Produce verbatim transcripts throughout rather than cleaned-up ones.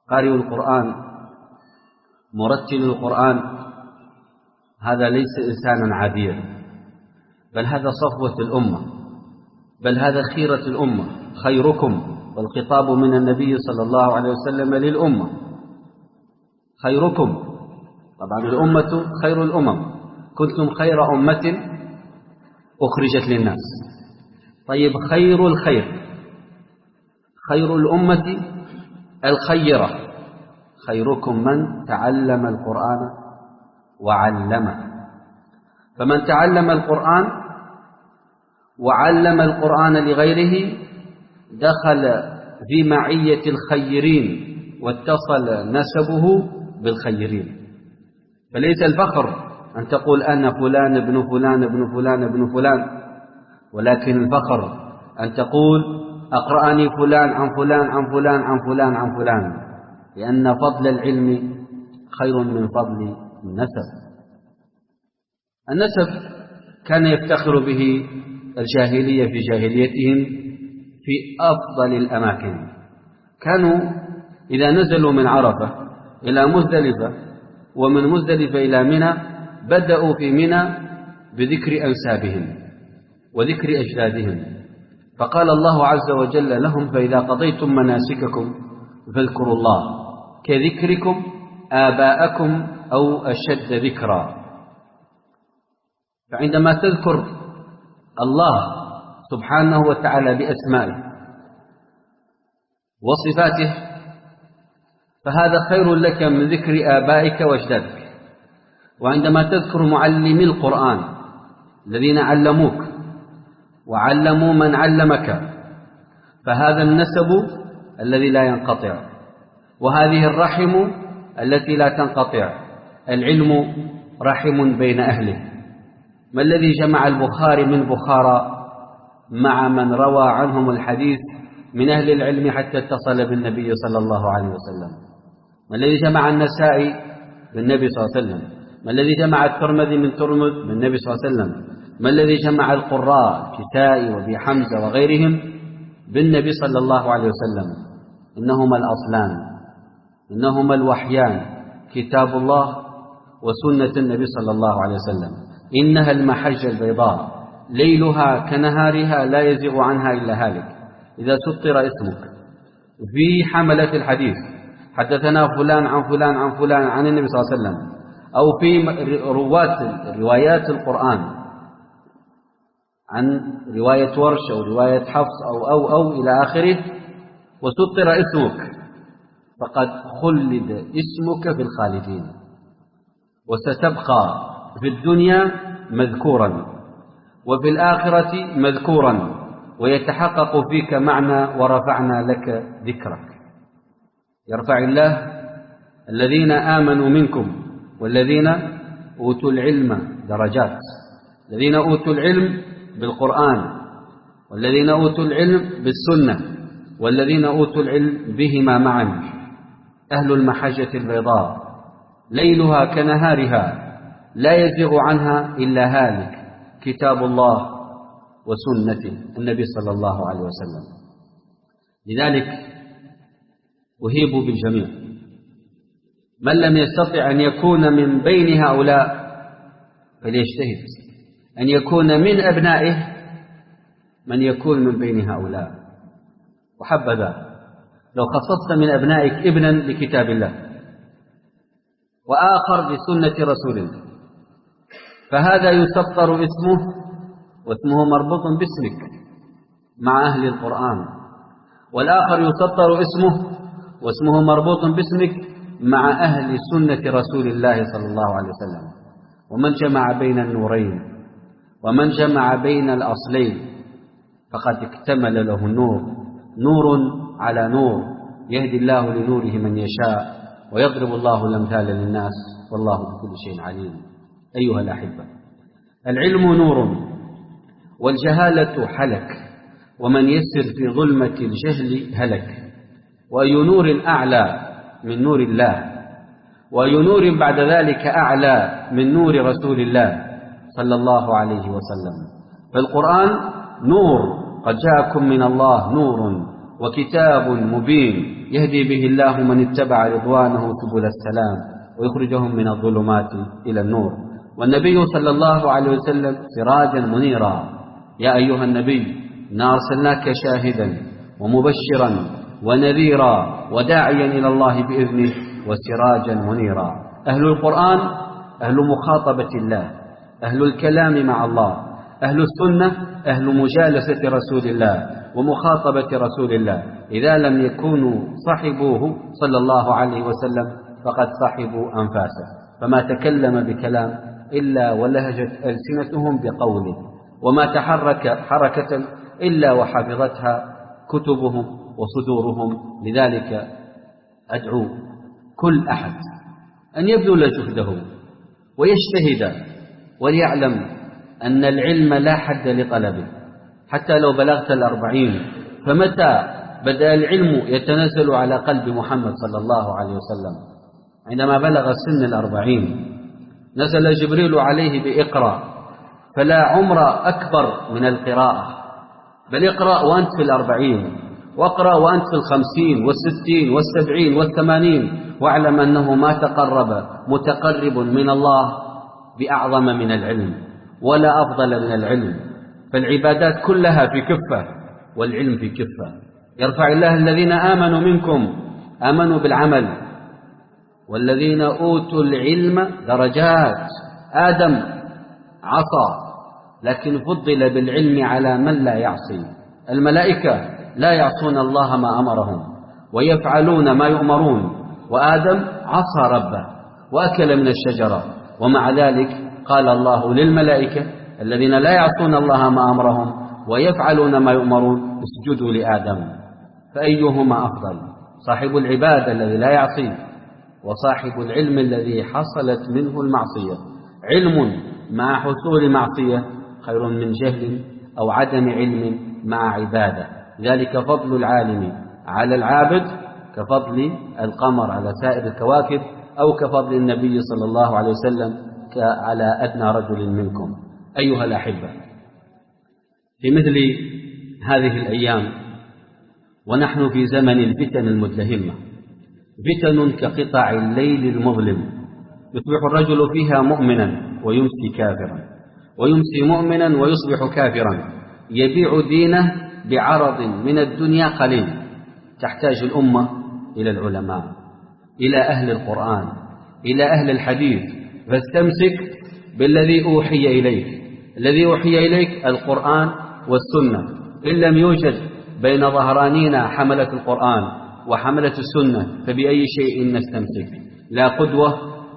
قارئ القرآن مرتل القرآن هذا ليس إنسانا عاديا، بل هذا صفوة الأمة، بل هذا خيرة الأمة، خيركم، والخطاب من النبي صلى الله عليه وسلم للأمة، خيركم. طبعا الأمة خير الأمم، كنتم خير أمة أخرجت للناس. طيب خير الخير، خير الأمة الخيرة، خيركم من تعلم القرآن وعلمه. فمن تعلم القرآن وعلم القرآن لغيره دخل في معية الخيرين واتصل نسبه بالخيرين. فليس الفخر أن تقول أنا فلان ابن فلان ابن فلان ابن فلان، ولكن الفخر أن تقول أقرأني فلان عن فلان عن فلان عن فلان عن فلان، لأن فضل العلم خير من فضل النسب. النسب كان يفتخر به الجاهلية في جاهليتهم في أفضل الأماكن. كانوا إذا نزلوا من عرفة إلى مزدلفة ومن مزدلفة إلى منى بدأوا في منى بذكر أنسابهم وذكر أجدادهم، فقال الله عز وجل لهم: فإذا قضيتم مناسككم فاذكروا الله كذكركم آباءكم أو أشد ذكرا. فعندما تذكر الله سبحانه وتعالى بأسمائه وصفاته فهذا خير لك من ذكر آبائك وأجدادك. وعندما تذكر معلمي القرآن الذين علموك وعلموا من علمك فهذا النسب الذي لا ينقطع، وهذه الرحم التي لا تنقطع. العلم رحم بين أهله. ما الذي جمع البخاري من بخارى مع من روى عنهم الحديث من أهل العلم حتى اتصل بالنبي صلى الله عليه وسلم؟ ما الذي جمع النسائي بالنبي صلى الله عليه وسلم؟ ما الذي جمع الترمذي من ترمذ بالنبي صلى الله عليه وسلم؟ ما الذي جمع القراء كسائي وابي حمزة وغيرهم بالنبي صلى الله عليه وسلم؟ إنهما الأصلان، إنهما الوحيان، كتاب الله وسنة النبي صلى الله عليه وسلم. إنها المحجة البيضاء ليلها كنهارها لا يزيغ عنها إلا هالك. إذا سطر اسمك في حملة الحديث حدثنا فلان عن فلان عن فلان عن النبي صلى الله عليه وسلم، أو في رواة روايات القرآن عن رواية ورش أو رواية حفص أو أو أو إلى آخره، وسطر اسمك فقد خلد اسمك في الخالدين، وستبقى في الدنيا مذكورا وفي الآخرة مذكورا، ويتحقق فيك معنى ورفعنا لك ذكرك. يرفع الله الذين آمنوا منكم والذين أوتوا العلم درجات. الذين أوتوا العلم بالقرآن، والذين أوتوا العلم بالسنة، والذين أوتوا العلم بهما معا. أهل المحجة البيضاء ليلها كنهارها لا يزيغ عنها إلا هالك، كتاب الله وسنة النبي صلى الله عليه وسلم. لذلك أهيب بالجميع، من لم يستطع أن يكون من بين هؤلاء فليجتهد أن يكون من أبنائه من يكون من بين هؤلاء. وحبذا لو خصصت من أبنائك ابنا لكتاب الله وآخر لسنة رسول الله، فهذا يسطر اسمه واسمه مربوط باسمك مع أهل القرآن، والآخر يسطر اسمه واسمه مربوط باسمك مع أهل سنة رسول الله صلى الله عليه وسلم. ومن جمع بين النورين ومن جمع بين الأصلين فقد اكتمل له النور، نور على نور، يهدي الله لنوره من يشاء ويضرب الله الأمثال للناس والله بكل شيء عليم. أيها الأحبة، العلم نور والجهالة حلك، ومن يسر في ظلمة الجهل هلك. وأي نور أعلى من نور الله، وأي نور بعد ذلك أعلى من نور رسول الله صلى الله عليه وسلم. فالقرآن نور، قد جاءكم من الله نور وكتاب مبين يهدي به الله من اتبع رضوانه سبل السلام ويخرجهم من الظلمات إلى النور. والنبي صلى الله عليه وسلم سراجا منيرا. يا أيها النبي إنا أرسلناك شاهدا ومبشرا ونذيرا وداعيا إلى الله بإذنه وسراجا منيرا. أهل القرآن أهل مخاطبة الله، أهل الكلام مع الله، أهل السنة أهل مجالسة رسول الله ومخاطبة رسول الله. إذا لم يكونوا صحبوه صلى الله عليه وسلم فقد صحبوا أنفاسه، فما تكلم بكلام إلا ولهجت ألسنتهم بقوله، وما تحرك حركة إلا وحفظتها كتبهم وصدورهم. لذلك أدعو كل أحد أن يبذل جهده ويجتهد وليعلم أن العلم لا حد لطلبه، حتى لو بلغت الأربعين. فمتى بدأ العلم يتنزل على قلب محمد صلى الله عليه وسلم؟ عندما بلغ سن الأربعين نزل جبريل عليه بإقرأ، فلا عمر أكبر من القراءة، بل اقرأ وأنت في الأربعين، واقرأ وأنت في الخمسين والستين والسبعين والثمانين، واعلم أنه ما تقرب متقرب من الله بأعظم من العلم ولا أفضل من العلم. فالعبادات كلها في كفة والعلم في كفة. يرفع الله الذين آمنوا منكم، آمنوا بالعمل، والذين أوتوا العلم درجات. آدم عصى لكن فضل بالعلم على من لا يعصي. الملائكة لا يعصون الله ما أمرهم ويفعلون ما يؤمرون، وآدم عصى ربه وأكل من الشجرة، ومع ذلك قال الله للملائكة الذين لا يعصون الله ما أمرهم ويفعلون ما يؤمرون اسجدوا لآدم. فأيهما أفضل؟ صاحب العبادة الذي لا يعصي، وصاحب العلم الذي حصلت منه المعصية. علم مع حصول معصية خير من جهل أو عدم علم مع عبادة. ذلك فضل العالم على العابد كفضل القمر على سائر الكواكب، أو كفضل النبي صلى الله عليه وسلم على أدنى رجل منكم. أيها الأحبة، في مثل هذه الأيام ونحن في زمن الفتن المدلهمة، فتن كقطع الليل المظلم، يصبح الرجل فيها مؤمنا ويمسي كافرا، ويمسي مؤمنا ويصبح كافرا، يبيع دينه بعرض من الدنيا قليل. تحتاج الأمة إلى العلماء، إلى أهل القرآن، إلى أهل الحديث، فاستمسك بالذي أوحي إليك. الذي أوحي إليك القرآن والسنة. إن لم يوجد بين ظهرانينا حملة القرآن وحملة السنة فبأي شيء نستمسك؟ لا قدوة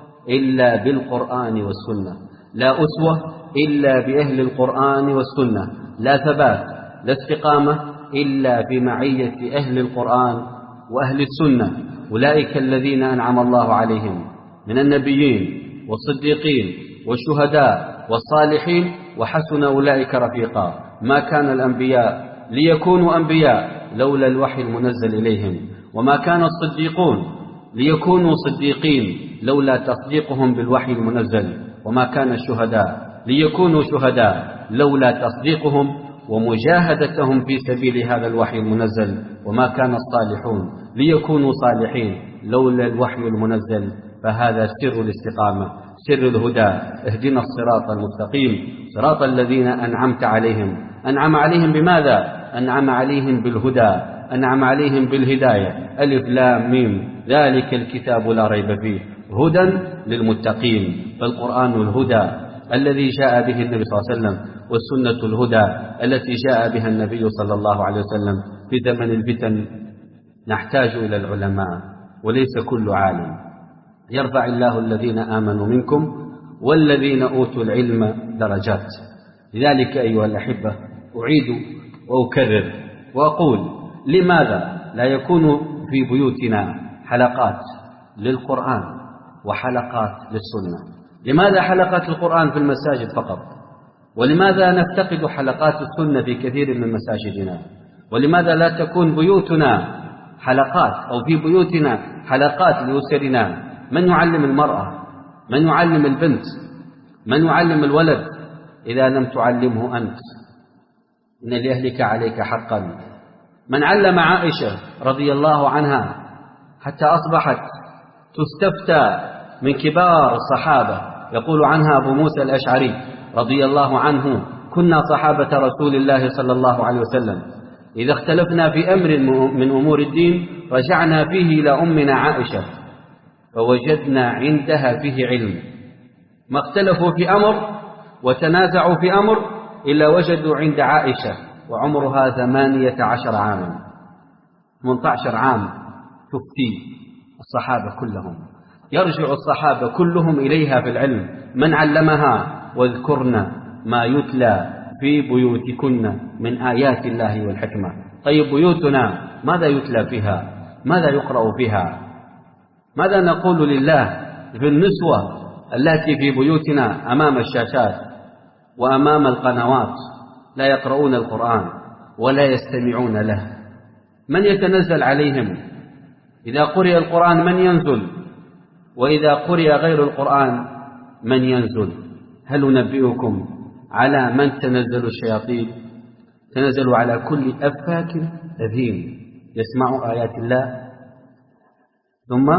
إلا بالقرآن والسنة، لا أسوة إلا بأهل القرآن والسنة، لا ثبات لا استقامة إلا بمعية أهل القرآن وأهل السنة. أولئك الذين أنعم الله عليهم من النبيين والصديقين والشهداء والصالحين وحسن أولئك رفيقا. ما كان الأنبياء ليكونوا أنبياء لولا الوحي المنزل إليهم، وما كان الصديقون ليكونوا صديقين لولا تصديقهم بالوحي المنزل، وما كان الشهداء ليكونوا شهداء لولا تصديقهم ومجاهدتهم في سبيل هذا الوحي المنزل، وما كان الصالحون ليكونوا صالحين لولا الوحي المنزل. فهذا سر الاستقامة، سر الهدى. اهدنا الصراط المستقيم صراط الذين أنعمت عليهم. أنعم عليهم بماذا؟ أنعم عليهم بالهدى، أنعم عليهم بالهداية. ألف لام ميم ذلك الكتاب لا ريب فيه هدى للمتقين. فالقرآن الهدى الذي جاء به النبي صلى الله عليه وسلم، والسنة الهدى التي جاء بها النبي صلى الله عليه وسلم. في زمن الفتن نحتاج إلى العلماء وليس كل عالم. يرفع الله الذين آمنوا منكم والذين أوتوا العلم درجات. لذلك أيها الأحبة أعيد وأكرر وأقول: لماذا لا يكون في بيوتنا حلقات للقرآن وحلقات للسنة؟ لماذا حلقات القرآن في المساجد فقط؟ ولماذا نفتقد حلقات السنة في كثير من مساجدنا؟ ولماذا لا تكون بيوتنا حلقات، أو في بيوتنا حلقات لأسرنا؟ من يعلم المرأة؟ من يعلم البنت؟ من يعلم الولد؟ إذا لم تعلمه أنت إن لأهلك عليك حقا. من علم عائشة رضي الله عنها حتى أصبحت تستفتى من كبار الصحابة. يقول عنها أبو موسى الأشعري رضي الله عنه: كنا صحابة رسول الله صلى الله عليه وسلم إذا اختلفنا في أمر من أمور الدين رجعنا فيه إلى أمنا عائشة فوجدنا عندها فيه علم. ما اختلفوا في أمر وتنازعوا في أمر إلا وجدوا عند عائشة وعمرها ثمانية عشر عاما، ثمانية عشر عام تفتي الصحابة كلهم، يرجع الصحابة كلهم إليها في العلم. من علمها: واذكرن ما يتلى في بيوتكن من آيات الله والحكمة. طيب بيوتنا ماذا يتلى فيها؟ ماذا يقرأ فيها؟ ماذا نقول لله في النسوة التي في بيوتنا أمام الشاشات وأمام القنوات لا يقرؤون القرآن ولا يستمعون له؟ من يتنزل عليهم؟ إذا قرئ القرآن من ينزل؟ وإذا قرئ غير القرآن من ينزل؟ هل ننبئكم على من تنزل الشياطين؟ تنزل على كل أفاك أثيم يسمع آيات الله ثم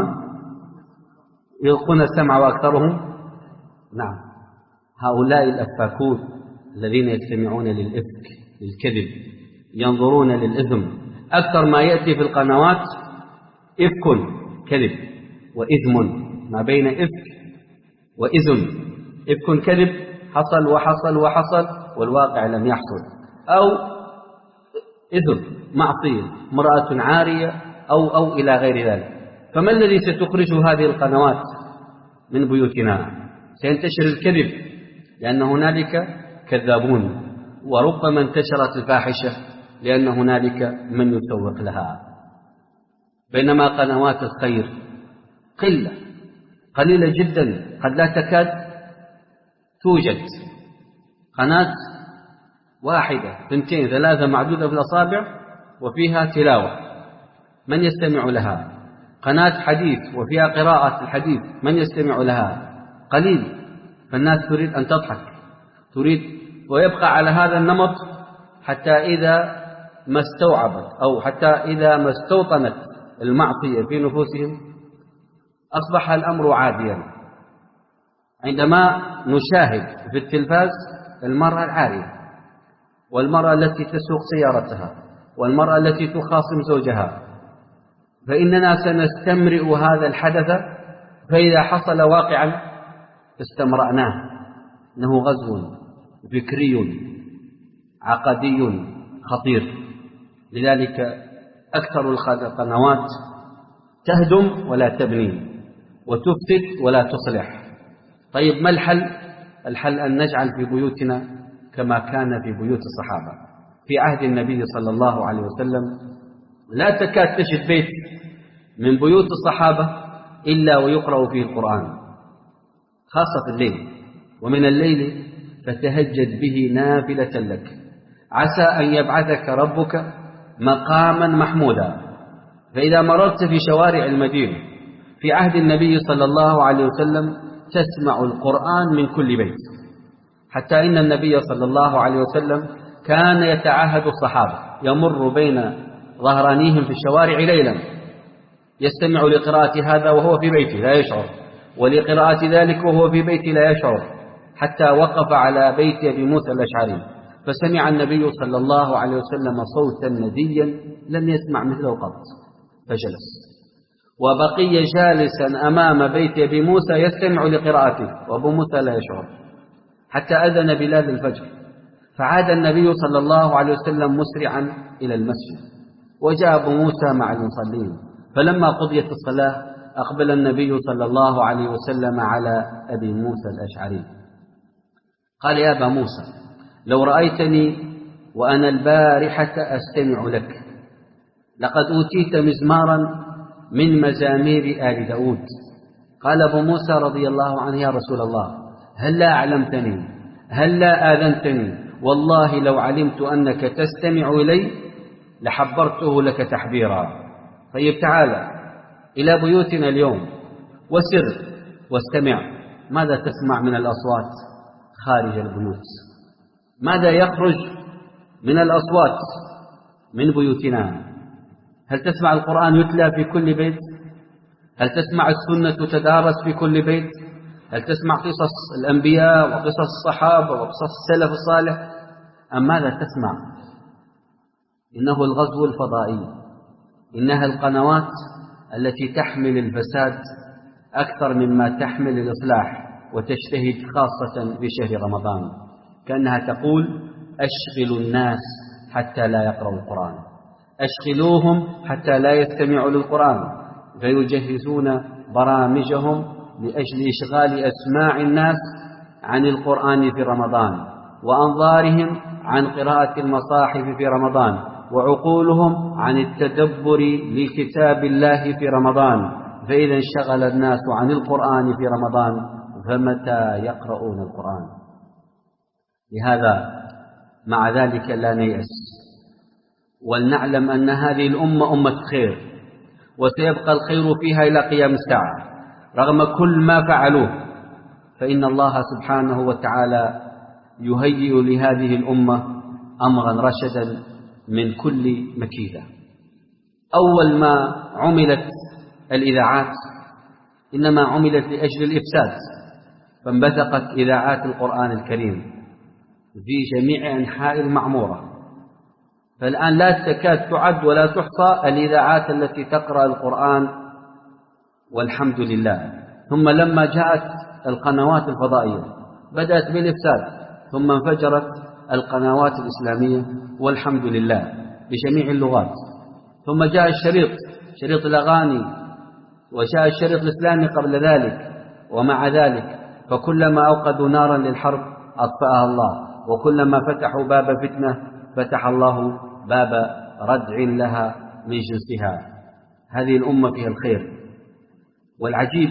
يلقون السمع وأكثرهم نعم هؤلاء الأفاكون الذين يستمعون للإفك للكذب، ينظرون للإثم. أكثر ما يأتي في القنوات إفك كذب وإثم، ما بين إفك وإثم. إفك كذب حصل وحصل وحصل والواقع لم يحصل، أو إثم معصية امرأة عارية أو أو إلى غير ذلك. فما الذي ستخرج هذه القنوات من بيوتنا؟ سينتشر الكذب، لأن هنالك كذابون، وربما انتشرت الفاحشة لأن هنالك من يسوق لها. بينما قنوات الخير قلة قليلة جدا، قد لا تكاد توجد. قناة واحدة ثنتين ثلاثة معدودة بالأصابع وفيها تلاوة، من يستمع لها؟ قناة حديث وفيها قراءة الحديث، من يستمع لها؟ قليل. فالناس تريد أن تضحك، تريد ويبقى على هذا النمط حتى إذا ما استوعبت أو حتى إذا ما استوطنت المعصية في نفوسهم أصبح الأمر عاديا. عندما نشاهد في التلفاز المرأة العارية والمرأة التي تسوق سيارتها والمرأة التي تخاصم زوجها، فإننا سنستمرئ هذا الحدث، فإذا حصل واقعا استمرأناه. إنه غزو فكري عقدي خطير. لذلك أكثر القنوات تهدم ولا تبني، وتفسد ولا تصلح. طيب ما الحل؟ الحل أن نجعل في بيوتنا كما كان في بيوت الصحابة في عهد النبي صلى الله عليه وسلم. لا تكاد تجد بيت من بيوت الصحابة إلا ويقرأ فيه القرآن، خاصة في الليل. ومن الليل فتهجد به نافلة لك، عسى أن يبعثك ربك مقاما محمودا. فإذا مررت في شوارع المدينة في عهد النبي صلى الله عليه وسلم تسمع القرآن من كل بيت، حتى إن النبي صلى الله عليه وسلم كان يتعاهد الصحابة، يمر بين ظهرانيهم في الشوارع ليلا يستمع لقراءة هذا وهو في بيته لا يشعر، ولقراءة ذلك وهو في بيته لا يشعر، حتى وقف على بيت أبي موسى الأشعري فسمع النبي صلى الله عليه وسلم صوتا نديا لم يسمع مثله قط فجلس، وبقي جالسا أمام بيت أبي موسى يستمع لقراءته وأبو موسى لا يشعر، حتى أذن بلال الفجر. فعاد النبي صلى الله عليه وسلم مسرعا إلى المسجد، وجاء أبو موسى مع المصلين. فلما قضيت الصلاة أقبل النبي صلى الله عليه وسلم على أبي موسى الأشعري قال: يا أبا موسى، لو رأيتني وأنا البارحة أستمع لك لقد أوتيت مزمارا من مزامير آل داود. قال أبو موسى رضي الله عنه: يا رسول الله، هل لا أعلمتني؟ هل لا آذنتني؟ والله لو علمت أنك تستمع إلي لحبرته لك تحبيرا. طيب تعالى إلى بيوتنا اليوم وسر واستمع. ماذا تسمع من الأصوات خارج البيوت؟ ماذا يخرج من الأصوات من بيوتنا. هل تسمع القرآن يتلى في كل بيت؟ هل تسمع السنة تدارس في كل بيت؟ هل تسمع قصص الأنبياء وقصص الصحابة وقصص السلف الصالح؟ أم ماذا تسمع؟ إنه الغزو الفضائي، إنها القنوات التي تحمل الفساد أكثر مما تحمل الإصلاح وتجتهد خاصة في شهر رمضان، كأنها تقول أشغلوا الناس حتى لا يقرأوا القرآن، أشغلوهم حتى لا يستمعوا للقرآن، فيجهزون برامجهم لأجل إشغال أسماع الناس عن القرآن في رمضان، وأنظارهم عن قراءة المصاحف في رمضان، وعقولهم عن التدبر لكتاب الله في رمضان. فإذا انشغل الناس عن القرآن في رمضان فمتى يقرؤون القرآن؟ لهذا مع ذلك لا نيأس، ولنعلم أن هذه الأمة أمة خير، وسيبقى الخير فيها إلى قيام الساعة رغم كل ما فعلوه، فإن الله سبحانه وتعالى يهيئ لهذه الأمة أمرا رشدا من كل مكيدة. أول ما عملت الإذاعات إنما عملت لأجل الإفساد، فانبثقت إذاعات القرآن الكريم في جميع أنحاء المعمورة، فالآن لا تكاد تعد ولا تحصى الإذاعات التي تقرأ القرآن، والحمد لله. ثم لما جاءت القنوات الفضائية بدأت بالإفساد، ثم انفجرت القنوات الإسلامية والحمد لله بجميع اللغات، ثم جاء الشريط شريط الأغاني، وجاء الشريط الإسلامي قبل ذلك، ومع ذلك فكلما أوقدوا نارا للحرب أطفأها الله، وكلما فتحوا باب فتنة فتح الله باب ردع لها من جنسها. هذه الأمة فيها الخير، والعجيب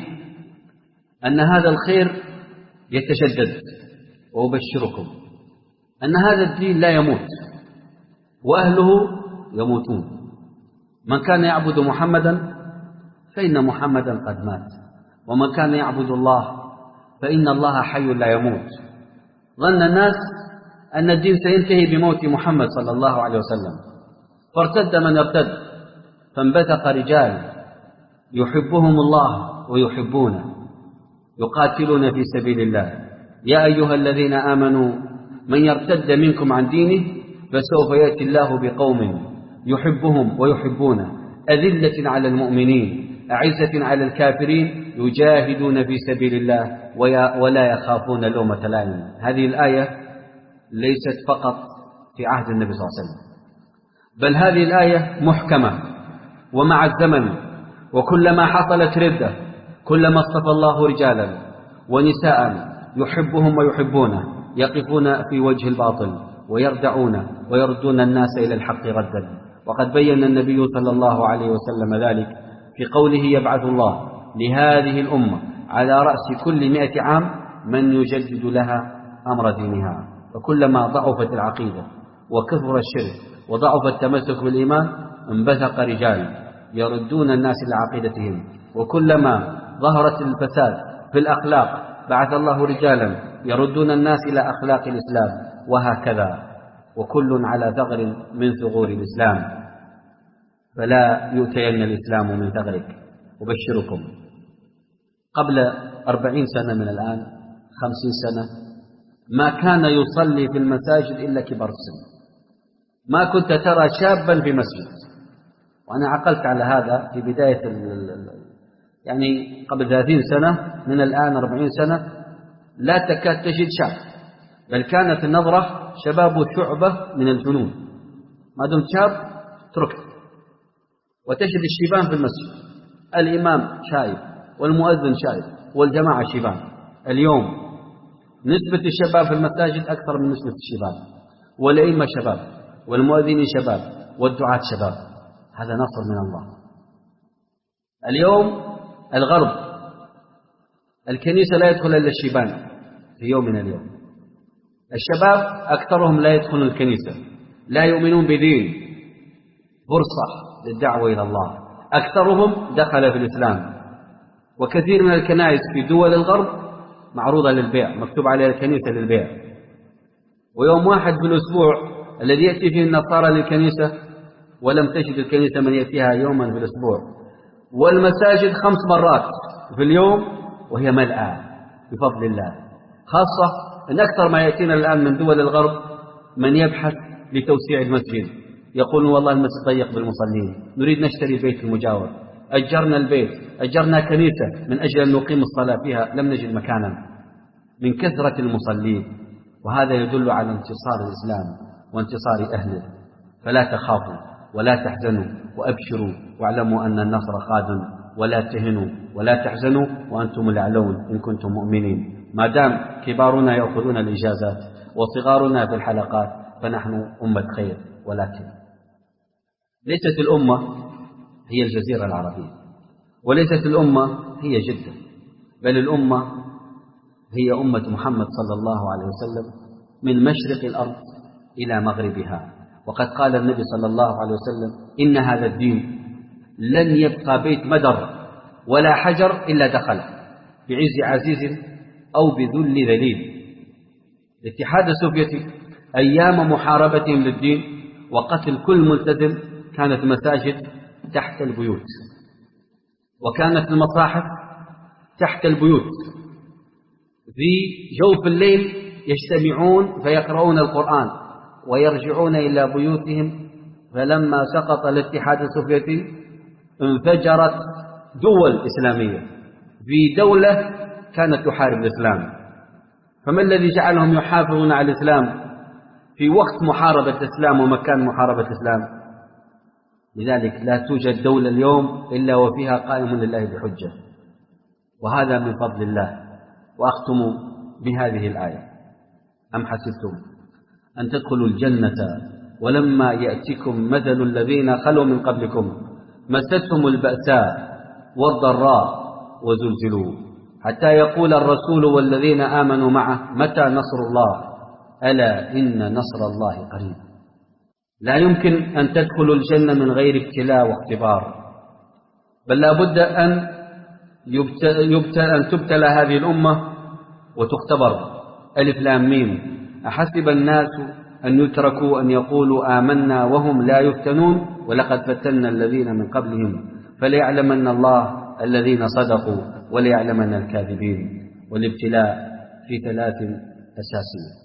أن هذا الخير يتجدد، وأبشركم أن هذا الدين لا يموت وأهله يموتون. من كان يعبد محمدا فإن محمدا قد مات، ومن كان يعبد الله فإن الله حي لا يموت. ظن الناس أن الدين سينتهي بموت محمد صلى الله عليه وسلم، فارتد من ارتد، فانبثق رجال يحبهم الله ويحبونه يقاتلون في سبيل الله. يا أيها الذين آمنوا من يرتد منكم عن دينه فسوف يأتي الله بقوم يحبهم ويحبونه أذلة على المؤمنين أعزة على الكافرين يجاهدون في سبيل الله ولا يخافون لومة لائم. هذه الآية ليست فقط في عهد النبي صلى الله عليه وسلم، بل هذه الآية محكمة ومع الزمن، وكلما حصلت ردة كلما اصطفى الله رجالا ونساء يحبهم ويحبونه يقفون في وجه الباطل ويردعون ويردون الناس إلى الحق ردا. وقد بين النبي صلى الله عليه وسلم ذلك في قوله يبعث الله لهذه الأمة على رأس كل مئة عام من يجدد لها أمر دينها. فكلما ضعفت العقيدة وكثر الشرك وضعف التمسك بالإيمان انبثق رجال يردون الناس إلى عقيدتهم، وكلما ظهرت الفساد في الأخلاق بعث الله رجالا يردون الناس إلى أخلاق الإسلام، وهكذا، وكل على ثغر من ثغور الإسلام، فلا يؤتين الإسلام من ثغرك. أبشركم قبل أربعين سنة من الآن، خمسين سنة، ما كان يصلي في المساجد إلا كبار السن، ما كنت ترى شابا في مسجد. وأنا عقلت على هذا في بداية يعني قبل ثلاثين سنة، من الآن أربعين سنة لا تكاد تجد شاب، بل كانت النظرة شباب شعبة من الجنون، ما دمت شاب تركت. وتجد الشيبان في المسجد، الإمام شايب والمؤذن شايب والجماعة شيبان. اليوم نسبة الشباب في المساجد أكثر من نسبة الشيبان، والأئمة شباب والمؤذنين شباب والدعاة شباب. هذا نصر من الله. اليوم الغرب الكنيسة لا يدخل إلا الشيبان في يومنا اليوم. الشباب أكثرهم لا يدخلون الكنيسة، لا يؤمنون بدين، فرصة للدعوة إلى الله. أكثرهم دخل في الإسلام، وكثير من الكنائس في دول الغرب معروضة للبيع، مكتوب عليها الكنيسة للبيع. ويوم واحد في الأسبوع الذي يأتي فيه النصارى للكنيسة ولم تجد الكنيسة من يأتيها يوما في الأسبوع، والمساجد خمس مرات في اليوم وهي ملأى بفضل الله. خاصة أن أكثر ما يأتينا الآن من دول الغرب من يبحث لتوسيع المسجد، يقولون والله المسجد ضيق بالمصلين، نريد نشتري البيت المجاور، أجرنا البيت، أجرنا كنيسة من أجل أن نقيم الصلاة فيها، لم نجد مكانا من كثرة المصلين. وهذا يدل على انتصار الإسلام وانتصار أهله. فلا تخافوا ولا تحزنوا وأبشروا واعلموا أن النصر قادم، ولا تهنوا ولا تحزنوا وأنتم الأعلون إن كنتم مؤمنين. ما دام كبارنا يأخذون الإجازات وصغارنا في الحلقات فنحن أمة خير. ولكن ليست الأمة هي الجزيرة العربية، وليست الأمة هي جدة، بل الأمة هي أمة محمد صلى الله عليه وسلم من مشرق الأرض إلى مغربها. وقد قال النبي صلى الله عليه وسلم إن هذا الدين لن يبقى بيت مدر ولا حجر إلا دخله، بعز عزيز أو بذل ذليل. الاتحاد السوفيتي أيام محاربتهم للدين وقتل كل ملتزم كانت مساجد تحت البيوت، وكانت المصاحف تحت البيوت، في جوف الليل يجتمعون فيقرؤون القرآن ويرجعون إلى بيوتهم. فلما سقط الاتحاد السوفيتي انفجرت دول إسلامية في دولة كانت تحارب الإسلام. فما الذي جعلهم يحافظون على الإسلام في وقت محاربة الإسلام ومكان محاربة الإسلام؟ لذلك لا توجد دولة اليوم إلا وفيها قائم لله بحجة، وهذا من فضل الله. وأختم بهذه الآية: أم حسبتم أن تدخلوا الجنة ولما يأتكم مثل الذين خلوا من قبلكم مستهم البأساء والضراء وزلزلوا حتى يقول الرسول والذين آمنوا معه متى نصر الله ألا إن نصر الله قريب. لا يمكن أن تدخلوا الجنة من غير ابتلاء واختبار، بل لا بد أن, يبتل أن تبتلى هذه الأمة وتختبر. ألف لام ميم: أحسب الناس أن يتركوا أن يقولوا آمنا وهم لا يفتنون ولقد فتنا الذين من قبلهم فليعلمن الله الذين صدقوا وليعلمن الكاذبين. والابتلاء في ثلاث أساسية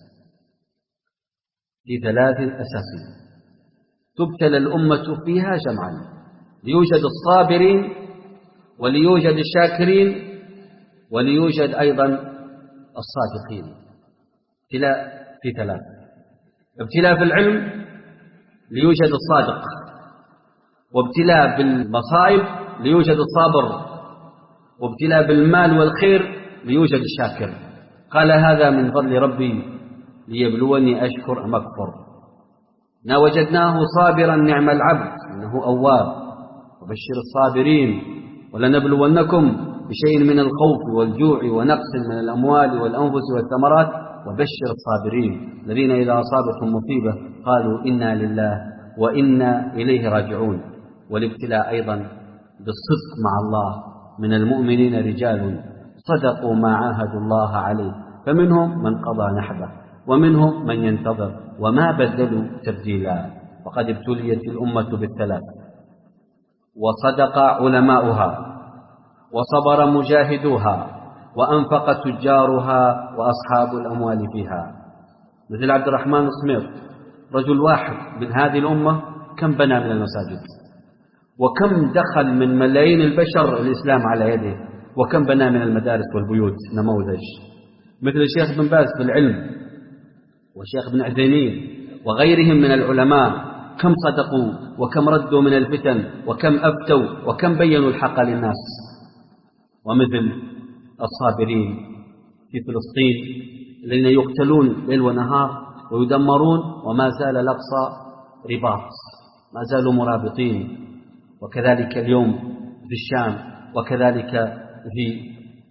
في ثلاث أساسية تبتلى الأمة فيها جمعا: ليوجد الصابرين، وليوجد الشاكرين، وليوجد أيضا الصادقين. ابتلاء في ثلاث: ابتلاء في العلم ليوجد الصادق، وابتلاء بالمصائب ليوجد الصابر، وابتلاء بالمال والخير ليوجد الشاكر. قال هذا من فضل ربي ليبلوني أشكر أم أكفر. إنا وجدناه صابرا نعم العبد إنه أواب. وبشر الصابرين ولنبلونكم بشيء من الخوف والجوع ونقص من الأموال والأنفس والثمرات وبشر الصابرين الذين إذا أصابتهم مصيبة قالوا إنا لله وإنا إليه راجعون. والابتلاء أيضا بالصدق مع الله: من المؤمنين رجال صدقوا ما عاهدوا الله عليه فمنهم من قضى نحبه ومنهم من ينتظر وما بدلوا تبديلا. وقد ابتليت الأمة بالثلاث: وصدق علماؤها، وصبر مجاهدوها، وأنفق تجارها وأصحاب الأموال فيها. مثل عبد الرحمن السميط، رجل واحد من هذه الأمة كم بنى من المساجد، وكم دخل من ملايين البشر الإسلام على يده، وكم بنى من المدارس والبيوت. نموذج. مثل الشيخ بن باز في العلم، والشيخ بن عثيمين وغيرهم من العلماء، كم صدقوا وكم ردوا من الفتن وكم أفتوا وكم بينوا الحق للناس. ومثل الصابرين في فلسطين الذين يقتلون ليل ونهار ويدمرون وما زال الأقصى رباط، ما زالوا مرابطين. وكذلك اليوم في الشام، وكذلك في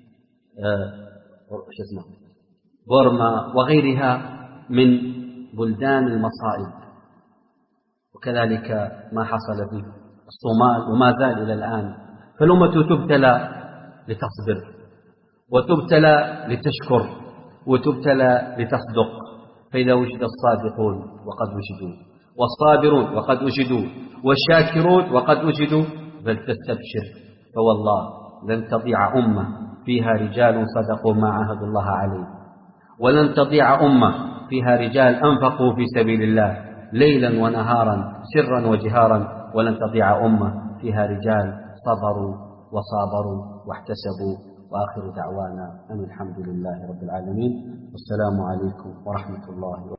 بورما وغيرها من بلدان المصائب، وكذلك ما حصل في الصومال وما زال إلى الآن. فالأمة تبتلى لتصبر، وتبتلى لتشكر، وتبتلى لتصدق. فإذا وجد الصادقون وقد وجدوا والصابرون وقد وجدوا، والشاكرون وقد وجدوا، فلتستبشر، فوالله لن تضيع أمة فيها رجال صدقوا ما عاهدوا الله عليه، ولن تضيع أمة فيها رجال أنفقوا في سبيل الله ليلا ونهارا سرا وجهارا، ولن تضيع أمة فيها رجال صبروا وصابروا واحتسبوا. وآخر دعوانا أن الحمد لله رب العالمين، والسلام عليكم ورحمة الله وبركاته.